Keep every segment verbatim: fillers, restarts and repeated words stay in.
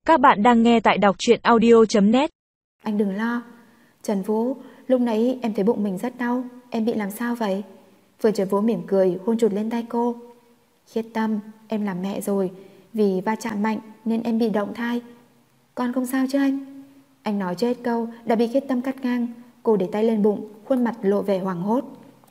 Các bạn đang nghe tại đọc truyện audio chấm net. Anh đừng lo. Trần Vũ, lúc nãy em thấy bụng mình rất đau. Em bị làm sao vậy? Phương Trần Vũ mỉm cười hôn chụt lên tay cô. Khiết Tâm, em làm mẹ rồi. Vì va chạm mạnh nên em bị động thai. Con không sao chứ anh? Anh nói chưa hết câu đã bị Khiết Tâm cắt ngang. Cô để tay lên bụng, khuôn mặt lộ vẻ hoảng hốt.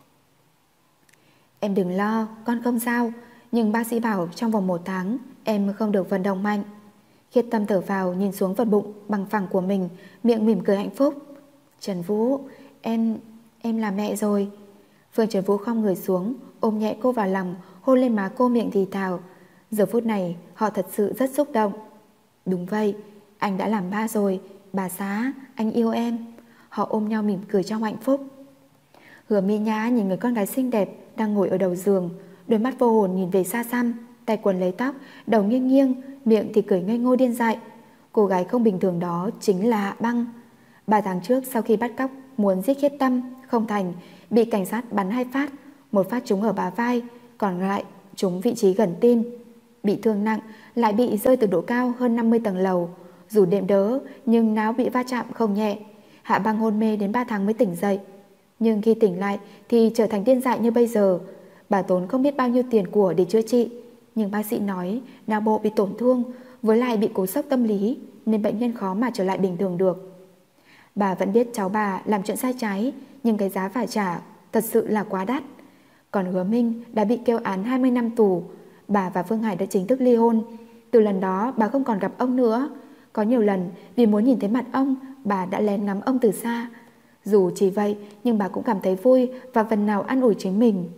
Em đừng lo, con không sao. Nhưng bác sĩ bảo trong vòng một tháng em không được vận động mạnh. Khiết Tâm thở vào nhìn xuống phần bụng bằng phẳng của mình, miệng mỉm cười hạnh phúc. Trần Vũ, em, em là mẹ rồi. Phương Trần Vũ khom người xuống, ôm nhẹ cô vào lòng, hôn lên má cô, miệng thì thào. Giờ phút này họ thật sự rất xúc động. Đúng vậy, anh đã làm ba rồi. Bà xã, anh yêu em. Họ ôm nhau mỉm cười trong hạnh phúc. Hứa Mi Nhã nhìn người con gái xinh đẹp đang ngồi ở đầu giường, đôi mắt vô hồn nhìn về xa xăm, tay quần lấy tóc, đầu nghiêng nghiêng, miệng thì cười ngây ngô điên dại. Cô gái không bình thường đó chính là Hạ Băng. Ba tháng trước sau khi bắt cóc muốn giết Khiết Tâm không thành, bị cảnh sát bắn hai phát, một phát trúng ở bả vai, còn lại trúng vị trí gần tim. Bị thương nặng, lại bị rơi từ độ cao hơn năm mươi tầng lầu. Dù đệm đỡ nhưng não bị va chạm không nhẹ. Hạ Băng hôn mê đến ba tháng mới tỉnh dậy. Nhưng khi tỉnh lại thì trở thành điên dại như bây giờ. Bà tốn không biết bao nhiêu tiền của để chữa trị, nhưng bác sĩ nói não bộ bị tổn thương, với lại bị cú sốc tâm lý nên bệnh nhân khó mà trở lại bình thường được. Bà vẫn biết cháu bà làm chuyện sai trái, nhưng cái giá phải trả thật sự là quá đắt. Còn Hứa Minh đã bị kêu án hai mươi năm tù. Bà và Phương Hải đã chính thức ly hôn. Từ lần đó bà không còn gặp ông nữa. Có nhiều lần vì muốn nhìn thấy mặt ông, bà đã lén ngắm ông từ xa. Dù chỉ vậy nhưng bà cũng cảm thấy vui và phần nào an ủi chính mình.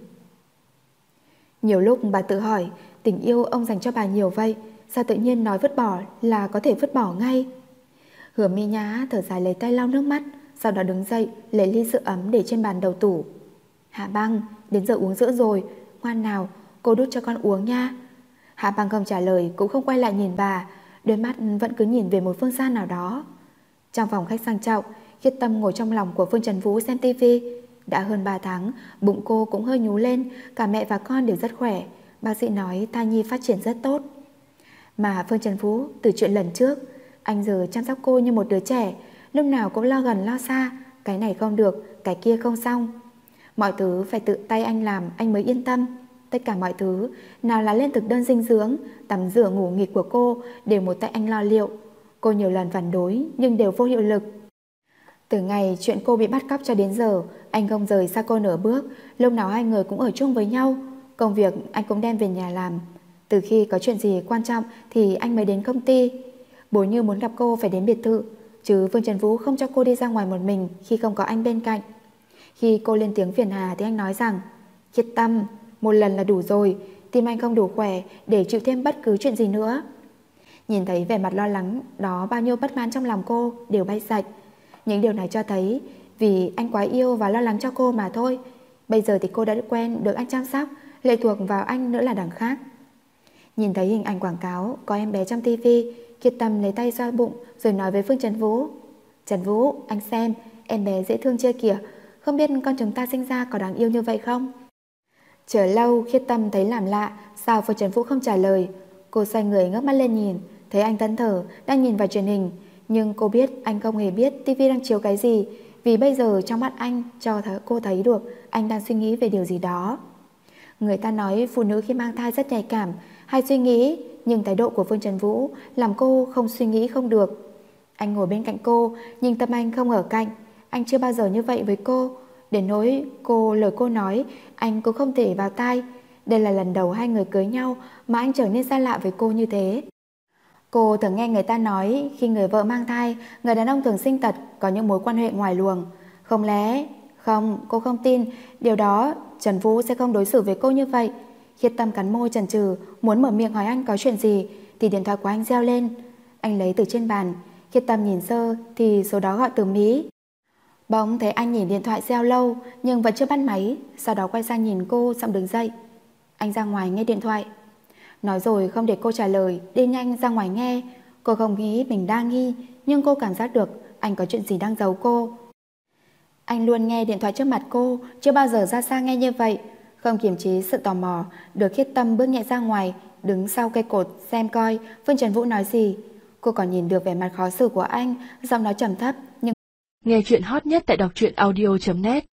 Nhiều lúc bà tự hỏi, tình yêu ông dành cho bà nhiều vậy, sao tự nhiên nói vứt bỏ là có thể vứt bỏ ngay? Hứa Mi Nhã thở dài lấy tay lau nước mắt, sau đó đứng dậy lấy ly sữa ấm để trên bàn đầu tủ. Hạ Băng, đến giờ uống sữa rồi, ngoan nào, cô đút cho con uống nha. Hạ Băng không trả lời, cũng không quay lại nhìn bà, đôi mắt vẫn cứ nhìn về một phương xa nào đó. Trong phòng khách sang trọng, Khiết Tâm ngồi trong lòng của Phương Trần Vũ xem tivi. Đã hơn ba tháng, bụng cô cũng hơi nhú lên, cả mẹ và con đều rất khỏe. Bác sĩ nói thai nhi phát triển rất tốt. Mà Phương Trần Vũ từ chuyện lần trước, anh giờ chăm sóc cô như một đứa trẻ, lúc nào cũng lo gần lo xa, cái này không được, cái kia không xong. Mọi thứ phải tự tay anh làm anh mới yên tâm. Tất cả mọi thứ, nào là lên thực đơn dinh dưỡng, tắm rửa ngủ nghịch của cô đều một tay anh lo liệu. Cô nhiều lần phản đối nhưng đều vô hiệu lực. Từ ngày chuyện cô bị bắt cóc cho đến giờ, anh không rời xa cô nửa bước, lúc nào hai người cũng ở chung với nhau. Công việc anh cũng đem về nhà làm. Từ khi có chuyện gì quan trọng thì anh mới đến công ty. Bố Như muốn gặp cô phải đến biệt thự, chứ Phương Trần Vũ không cho cô đi ra ngoài một mình khi không có anh bên cạnh. Khi cô lên tiếng phiền hà thì anh nói rằng, Khiết Tâm, một lần là đủ rồi, tim anh không đủ khỏe để chịu thêm bất cứ chuyện gì nữa. Nhìn thấy vẻ mặt lo lắng đó, bao nhiêu bất mãn trong lòng cô đều bay sạch. Những điều này cho thấy vì anh quá yêu và lo lắng cho cô mà thôi. Bây giờ thì cô đã quen được anh chăm sóc, lệ thuộc vào anh nữa là đằng khác. Nhìn thấy hình ảnh quảng cáo có em bé trong tivi, Khiết Tâm lấy tay xoa bụng rồi nói với Phương Trần Vũ, Trần Vũ, anh xem, em bé dễ thương chưa kìa, không biết con chúng ta sinh ra có đáng yêu như vậy không? Chờ lâu Khiết Tâm thấy làm lạ, sao Phương Trần Vũ không trả lời. Cô xoay người ngước mắt lên nhìn, thấy anh thẫn thờ đang nhìn vào truyền hình. Nhưng cô biết anh không hề biết tivi đang chiếu cái gì, vì bây giờ trong mắt anh cho cô thấy được anh đang suy nghĩ về điều gì đó. Người ta nói phụ nữ khi mang thai rất nhạy cảm, hay suy nghĩ, nhưng thái độ của Phương Trần Vũ làm cô không suy nghĩ không được. Anh ngồi bên cạnh cô, nhưng tâm anh không ở cạnh. Anh chưa bao giờ như vậy với cô. Đến nỗi cô lời cô nói anh cũng không thể vào tai. Đây là lần đầu hai người cưới nhau mà anh trở nên xa lạ với cô như thế. Cô thường nghe người ta nói khi người vợ mang thai, người đàn ông thường sinh tật, có những mối quan hệ ngoài luồng. Không lẽ? Không, cô không tin điều đó. Trần Vũ sẽ không đối xử với cô như vậy. Khiết Tâm cắn môi chần chừ, muốn mở miệng hỏi anh có chuyện gì thì điện thoại của anh reo lên. Anh lấy từ trên bàn. Khiết Tâm nhìn sơ thì số đó gọi từ Mỹ. Bỗng thấy anh nhìn điện thoại reo lâu nhưng vẫn chưa bắt máy, sau đó quay sang nhìn cô xong đứng dậy. Anh ra ngoài nghe điện thoại. Nói rồi không để cô trả lời, đi nhanh ra ngoài nghe. Cô không nghĩ mình đang nghi, nhưng cô cảm giác được anh có chuyện gì đang giấu cô. Anh luôn nghe điện thoại trước mặt cô, chưa bao giờ ra xa nghe như vậy. Không kiềm chế sự tò mò, được Khiết Tâm bước nhẹ ra ngoài, đứng sau cây cột xem coi Phương Trần Vũ nói gì. Cô còn nhìn được vẻ mặt khó xử của anh, giọng nói trầm thấp nhưng nghe chuyện hot nhất tại đọc truyện audio chấm net.